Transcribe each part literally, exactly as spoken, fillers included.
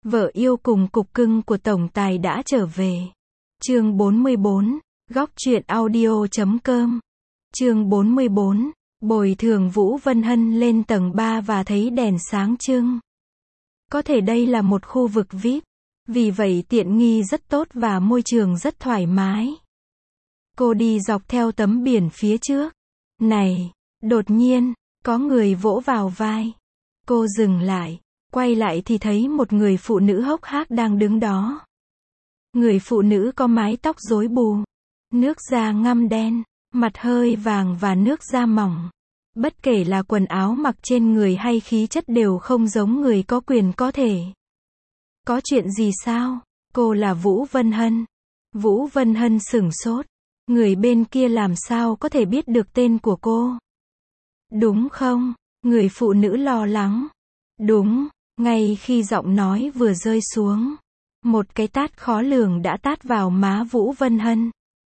Vợ yêu cùng cục cưng của tổng tài đã trở về. Chương bốn mươi bốn, góc truyện audio chấm com. Chương bốn mươi bốn, bồi thường Vũ Vân Hân lên tầng ba và thấy đèn sáng trưng. Có thể đây là một khu vực vi ai pi, vì vậy tiện nghi rất tốt và môi trường rất thoải mái. Cô đi dọc theo tấm biển phía trước. Này, đột nhiên, có người vỗ vào vai. Cô dừng lại, quay lại thì thấy một người phụ nữ hốc hác đang đứng đó. Người phụ nữ có mái tóc rối bù, nước da ngăm đen, mặt hơi vàng và nước da mỏng. Bất kể là quần áo mặc trên người hay khí chất đều không giống người có quyền có thể. Có chuyện gì sao? Cô là Vũ Vân Hân. Vũ Vân Hân sửng sốt. Người bên kia làm sao có thể biết được tên của cô? Đúng không? Người phụ nữ lo lắng. Đúng, ngay khi giọng nói vừa rơi xuống, một cái tát khó lường đã tát vào má Vũ Vân Hân.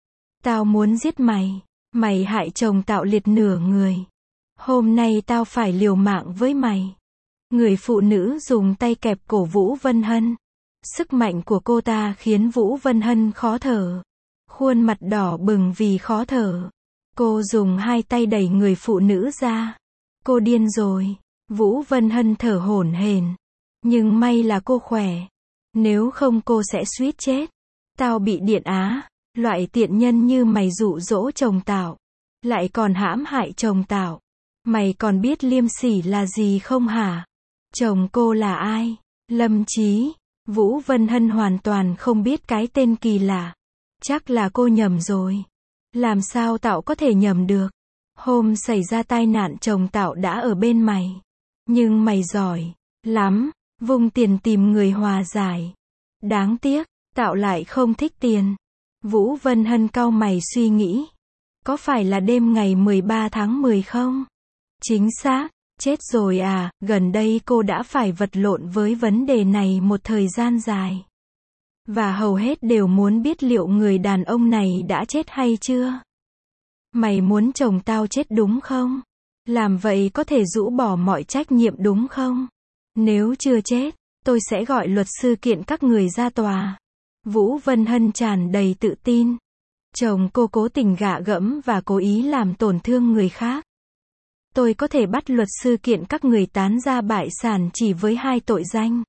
Tao muốn giết mày. Mày hại chồng tao liệt nửa người. Hôm nay tao phải liều mạng với mày. Người phụ nữ dùng tay kẹp cổ Vũ Vân Hân. Sức mạnh của cô ta khiến Vũ Vân Hân khó thở. Khuôn mặt đỏ bừng vì khó thở. Cô dùng hai tay đẩy người phụ nữ ra. Cô điên rồi. Vũ Vân Hân thở hổn hển. Nhưng may là cô khỏe. Nếu không cô sẽ suýt chết. Tao bị điện á. Loại tiện nhân như mày dụ dỗ chồng tao. Lại còn hãm hại chồng tao. Mày còn biết liêm sỉ là gì không hả? Chồng cô là ai? Lâm Chí. Vũ Vân Hân hoàn toàn không biết cái tên kỳ lạ. Chắc là cô nhầm rồi. Làm sao tao có thể nhầm được? Hôm xảy ra tai nạn chồng tao đã ở bên mày. Nhưng mày giỏi lắm, vung tiền tìm người hòa giải. Đáng tiếc, tao lại không thích tiền. Vũ Vân Hân cau mày suy nghĩ. Có phải là đêm ngày mười ba tháng mười không? Chính xác, chết rồi à, gần đây cô đã phải vật lộn với vấn đề này một thời gian dài. Và hầu hết đều muốn biết liệu người đàn ông này đã chết hay chưa. Mày muốn chồng tao chết đúng không? Làm vậy có thể rũ bỏ mọi trách nhiệm đúng không? Nếu chưa chết, tôi sẽ gọi luật sư kiện các người ra tòa. Vũ Vân Hân tràn đầy tự tin. Chồng cô cố tình gạ gẫm và cố ý làm tổn thương người khác. Tôi có thể bắt luật sư kiện các người tán gia bại sản chỉ với hai tội danh.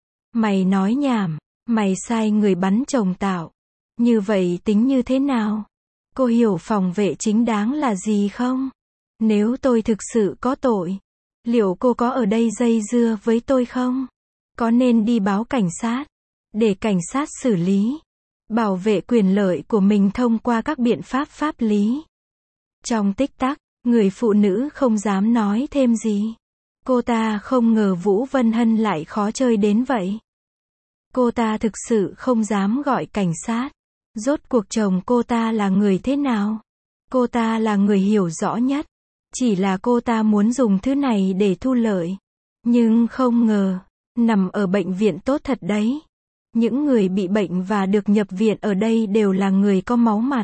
Mày nói nhảm, mày sai người bắn chồng tao. Như vậy tính như thế nào? Cô hiểu phòng vệ chính đáng là gì không? Nếu tôi thực sự có tội, liệu cô có ở đây dây dưa với tôi không? Có nên đi báo cảnh sát, để cảnh sát xử lý, bảo vệ quyền lợi của mình thông qua các biện pháp pháp lý? Trong tích tắc, người phụ nữ không dám nói thêm gì. Cô ta không ngờ Vũ Vân Hân lại khó chơi đến vậy. Cô ta thực sự không dám gọi cảnh sát. Rốt cuộc chồng cô ta là người thế nào? Cô ta là người hiểu rõ nhất. Chỉ là cô ta muốn dùng thứ này để thu lợi. Nhưng không ngờ, nằm ở bệnh viện tốt thật đấy. Những người bị bệnh và được nhập viện ở đây đều là người có máu mặt.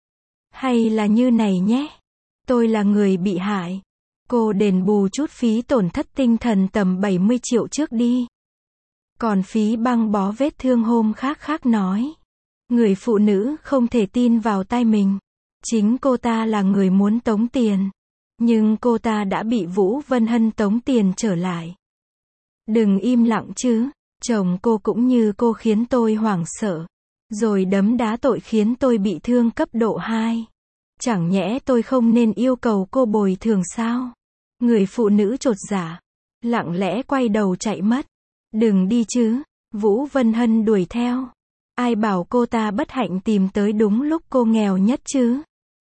Hay là như này nhé. Tôi là người bị hại. Cô đền bù chút phí tổn thất tinh thần tầm bảy mươi triệu trước đi. Còn phí băng bó vết thương hôm khác khác nói. Người phụ nữ không thể tin vào tai mình. Chính cô ta là người muốn tống tiền. Nhưng cô ta đã bị Vũ Vân Hân tống tiền trở lại. Đừng im lặng chứ. Chồng cô cũng như cô khiến tôi hoảng sợ. Rồi đấm đá tội khiến tôi bị thương cấp độ hai. Chẳng nhẽ tôi không nên yêu cầu cô bồi thường sao? Người phụ nữ chột dạ, lặng lẽ quay đầu chạy mất. Đừng đi chứ. Vũ Vân Hân đuổi theo. Ai bảo cô ta bất hạnh tìm tới đúng lúc cô nghèo nhất chứ?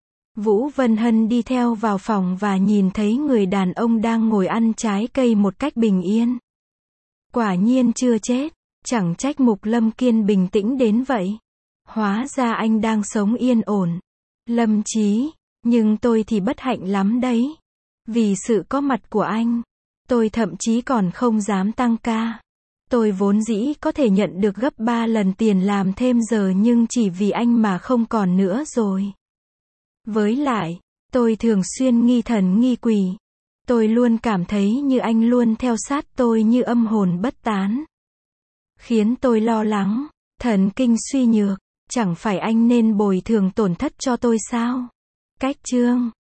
Vũ Vân Hân đi theo vào phòng và nhìn thấy người đàn ông đang ngồi ăn trái cây một cách bình yên. Quả nhiên chưa chết. Chẳng trách Mục Lâm Kiên bình tĩnh đến vậy. Hóa ra anh đang sống yên ổn. Lâm Chí, nhưng tôi thì bất hạnh lắm đấy. Vì sự có mặt của anh, tôi thậm chí còn không dám tăng ca. Tôi vốn dĩ có thể nhận được gấp ba lần tiền làm thêm giờ nhưng chỉ vì anh mà không còn nữa rồi. Với lại, tôi thường xuyên nghi thần nghi quỷ. Tôi luôn cảm thấy như anh luôn theo sát tôi như âm hồn bất tán. khiến tôi lo lắng, thần kinh suy nhược, chẳng phải anh nên bồi thường tổn thất cho tôi sao? Cách chương